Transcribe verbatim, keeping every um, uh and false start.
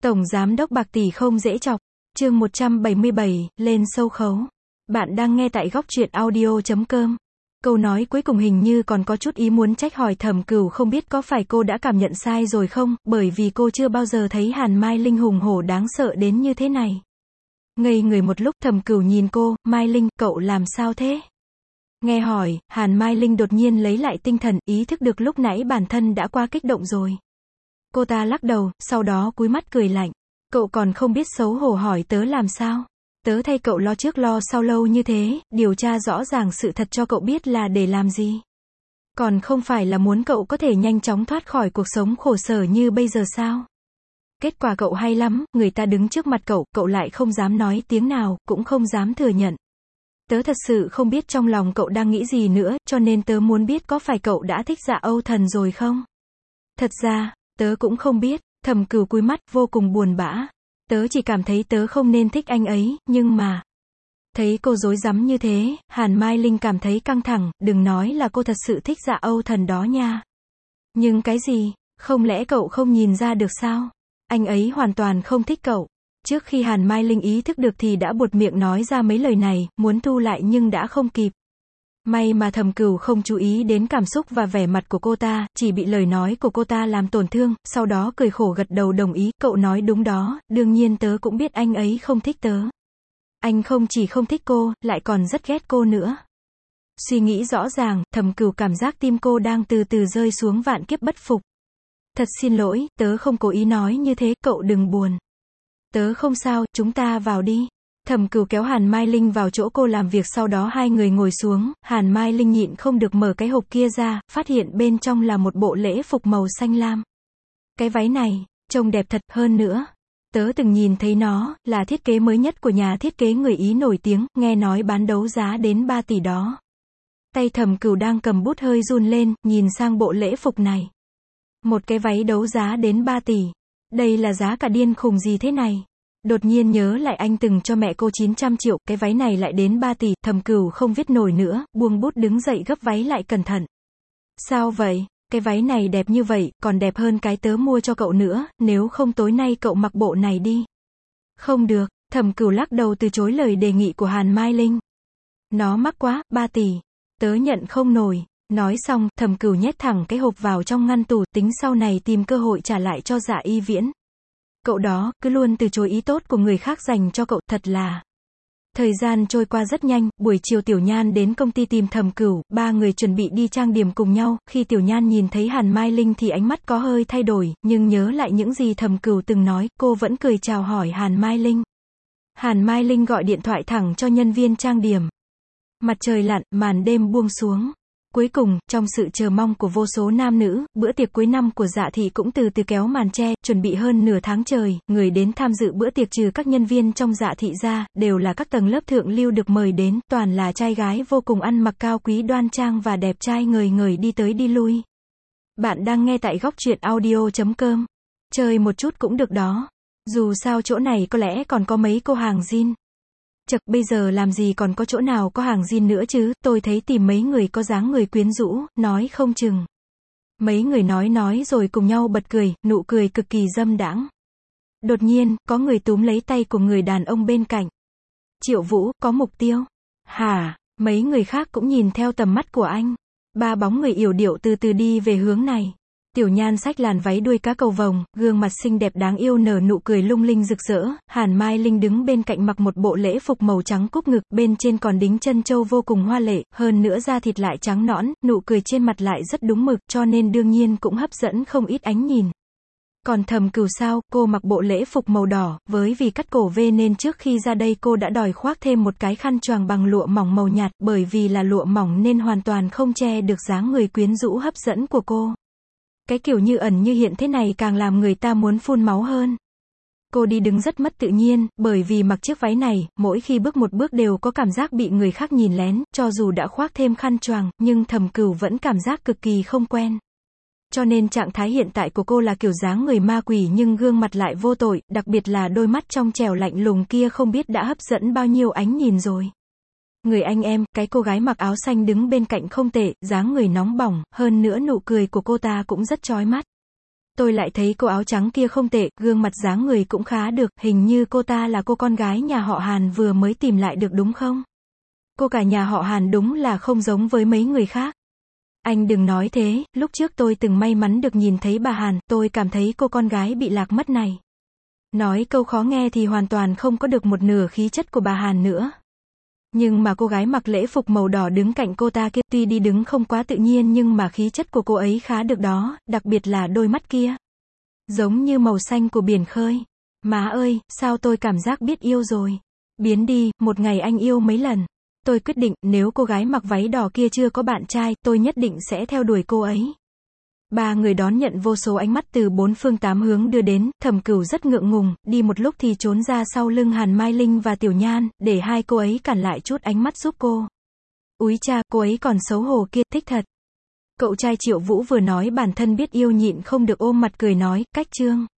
Tổng giám đốc bạc tỷ không dễ chọc. Chương một trăm bảy mươi bảy, lên sâu khấu. Bạn đang nghe tại góc truyện audio chấm com. Câu nói cuối cùng hình như còn có chút ý muốn trách hỏi Thẩm Cửu, không biết có phải cô đã cảm nhận sai rồi không, bởi vì cô chưa bao giờ thấy Hàn Mai Linh hùng hổ đáng sợ đến như thế này. Ngây người một lúc, Thẩm Cửu nhìn cô, Mai Linh, cậu làm sao thế? Nghe hỏi, Hàn Mai Linh đột nhiên lấy lại tinh thần, ý thức được lúc nãy bản thân đã quá kích động rồi. Cô ta lắc đầu, sau đó cúi mắt cười lạnh. Cậu còn không biết xấu hổ hỏi tớ làm sao? Tớ thay cậu lo trước lo sau lâu như thế, điều tra rõ ràng sự thật cho cậu biết là để làm gì? Còn không phải là muốn cậu có thể nhanh chóng thoát khỏi cuộc sống khổ sở như bây giờ sao? Kết quả cậu hay lắm, người ta đứng trước mặt cậu, cậu lại không dám nói tiếng nào, cũng không dám thừa nhận. Tớ thật sự không biết trong lòng cậu đang nghĩ gì nữa, cho nên tớ muốn biết có phải cậu đã thích Dạ Âu Thần rồi không? Thật ra, tớ cũng không biết. Thẩm Cửu cúi mắt, vô cùng buồn bã. Tớ chỉ cảm thấy tớ không nên thích anh ấy, nhưng mà... Thấy cô rối rắm như thế, Hàn Mai Linh cảm thấy căng thẳng, đừng nói là cô thật sự thích Dạ Âu Thần đó nha. Nhưng cái gì? Không lẽ cậu không nhìn ra được sao? Anh ấy hoàn toàn không thích cậu. Trước khi Hàn Mai Linh ý thức được thì đã buột miệng nói ra mấy lời này, muốn thu lại nhưng đã không kịp. May mà Thẩm Cửu không chú ý đến cảm xúc và vẻ mặt của cô ta, chỉ bị lời nói của cô ta làm tổn thương, sau đó cười khổ gật đầu đồng ý, cậu nói đúng đó, đương nhiên tớ cũng biết anh ấy không thích tớ. Anh không chỉ không thích cô, lại còn rất ghét cô nữa. Suy nghĩ rõ ràng, Thẩm Cửu cảm giác tim cô đang từ từ rơi xuống vạn kiếp bất phục. Thật xin lỗi, tớ không cố ý nói như thế, cậu đừng buồn. Tớ không sao, chúng ta vào đi. Thẩm Cửu kéo Hàn Mai Linh vào chỗ cô làm việc, sau đó hai người ngồi xuống, Hàn Mai Linh nhịn không được mở cái hộp kia ra, phát hiện bên trong là một bộ lễ phục màu xanh lam. Cái váy này, trông đẹp thật, hơn nữa. Tớ từng nhìn thấy nó, là thiết kế mới nhất của nhà thiết kế người Ý nổi tiếng, nghe nói bán đấu giá đến ba tỷ đó. Tay Thẩm Cửu đang cầm bút hơi run lên, nhìn sang bộ lễ phục này. Một cái váy đấu giá đến ba tỷ. Đây là giá cả điên khùng gì thế này? Đột nhiên nhớ lại anh từng cho mẹ cô chín trăm triệu, cái váy này lại đến ba tỷ, Thẩm Cửu không viết nổi nữa, buông bút đứng dậy gấp váy lại cẩn thận. Sao vậy? Cái váy này đẹp như vậy, còn đẹp hơn cái tớ mua cho cậu nữa, nếu không tối nay cậu mặc bộ này đi. Không được, Thẩm Cửu lắc đầu từ chối lời đề nghị của Hàn Mai Linh. Nó mắc quá, ba tỷ. Tớ nhận không nổi. Nói xong, Thẩm Cửu nhét thẳng cái hộp vào trong ngăn tủ, tính sau này tìm cơ hội trả lại cho Dạ Y Viễn. Cậu đó, cứ luôn từ chối ý tốt của người khác dành cho cậu, thật là... Thời gian trôi qua rất nhanh, buổi chiều Tiểu Nhan đến công ty tìm Thẩm Cửu, ba người chuẩn bị đi trang điểm cùng nhau, khi Tiểu Nhan nhìn thấy Hàn Mai Linh thì ánh mắt có hơi thay đổi, nhưng nhớ lại những gì Thẩm Cửu từng nói, cô vẫn cười chào hỏi Hàn Mai Linh. Hàn Mai Linh gọi điện thoại thẳng cho nhân viên trang điểm. Mặt trời lặn, màn đêm buông xuống. Cuối cùng, trong sự chờ mong của vô số nam nữ, bữa tiệc cuối năm của Dạ thị cũng từ từ kéo màn che, chuẩn bị hơn nửa tháng trời, người đến tham dự bữa tiệc trừ các nhân viên trong Dạ thị ra, đều là các tầng lớp thượng lưu được mời đến, toàn là trai gái vô cùng ăn mặc cao quý đoan trang và đẹp trai ngời ngời đi tới đi lui. Bạn đang nghe tại góc truyện audio chấm com. Chơi một chút cũng được đó. Dù sao chỗ này có lẽ còn có mấy cô hàng zin. Chật, bây giờ làm gì còn có chỗ nào có hàng zin nữa chứ, tôi thấy tìm mấy người có dáng người quyến rũ, nói không chừng. Mấy người nói nói rồi cùng nhau bật cười, nụ cười cực kỳ dâm đãng. Đột nhiên, có người túm lấy tay của người đàn ông bên cạnh. Triệu Vũ, có mục tiêu. Hả, mấy người khác cũng nhìn theo tầm mắt của anh. Ba bóng người yểu điệu từ từ đi về hướng này. Tiểu Nhan xách làn váy đuôi cá cầu vồng, gương mặt xinh đẹp đáng yêu nở nụ cười lung linh rực rỡ, Hàn Mai Linh đứng bên cạnh mặc một bộ lễ phục màu trắng cúp ngực, bên trên còn đính chân châu vô cùng hoa lệ, hơn nữa da thịt lại trắng nõn, nụ cười trên mặt lại rất đúng mực, cho nên đương nhiên cũng hấp dẫn không ít ánh nhìn. Còn Thẩm Cửu sao, cô mặc bộ lễ phục màu đỏ, với vì cắt cổ V nên trước khi ra đây cô đã đòi khoác thêm một cái khăn choàng bằng lụa mỏng màu nhạt, bởi vì là lụa mỏng nên hoàn toàn không che được dáng người quyến rũ hấp dẫn của cô. Cái kiểu như ẩn như hiện thế này càng làm người ta muốn phun máu hơn. Cô đi đứng rất mất tự nhiên, bởi vì mặc chiếc váy này, mỗi khi bước một bước đều có cảm giác bị người khác nhìn lén, cho dù đã khoác thêm khăn choàng, nhưng Thẩm Cửu vẫn cảm giác cực kỳ không quen. Cho nên trạng thái hiện tại của cô là kiểu dáng người ma quỷ nhưng gương mặt lại vô tội, đặc biệt là đôi mắt trong trẻo lạnh lùng kia không biết đã hấp dẫn bao nhiêu ánh nhìn rồi. Người anh em, cái cô gái mặc áo xanh đứng bên cạnh không tệ, dáng người nóng bỏng, hơn nữa nụ cười của cô ta cũng rất chói mắt. Tôi lại thấy cô áo trắng kia không tệ, gương mặt dáng người cũng khá được, hình như cô ta là cô con gái nhà họ Hàn vừa mới tìm lại được đúng không? Cô cả nhà họ Hàn đúng là không giống với mấy người khác. Anh đừng nói thế, lúc trước tôi từng may mắn được nhìn thấy bà Hàn, tôi cảm thấy cô con gái bị lạc mất này. Nói câu khó nghe thì hoàn toàn không có được một nửa khí chất của bà Hàn nữa. Nhưng mà cô gái mặc lễ phục màu đỏ đứng cạnh cô ta kia, tuy đi đứng không quá tự nhiên nhưng mà khí chất của cô ấy khá được đó, đặc biệt là đôi mắt kia. Giống như màu xanh của biển khơi. Má ơi, sao tôi cảm giác biết yêu rồi. Biến đi, một ngày anh yêu mấy lần. Tôi quyết định, nếu cô gái mặc váy đỏ kia chưa có bạn trai, tôi nhất định sẽ theo đuổi cô ấy. Ba người đón nhận vô số ánh mắt từ bốn phương tám hướng đưa đến, Thẩm Cửu rất ngượng ngùng, đi một lúc thì trốn ra sau lưng Hàn Mai Linh và Tiểu Nhan, để hai cô ấy cản lại chút ánh mắt giúp cô. Úi cha, cô ấy còn xấu hổ kia, thích thật. Cậu trai Triệu Vũ vừa nói bản thân biết yêu nhịn không được ôm mặt cười nói, cách Trương.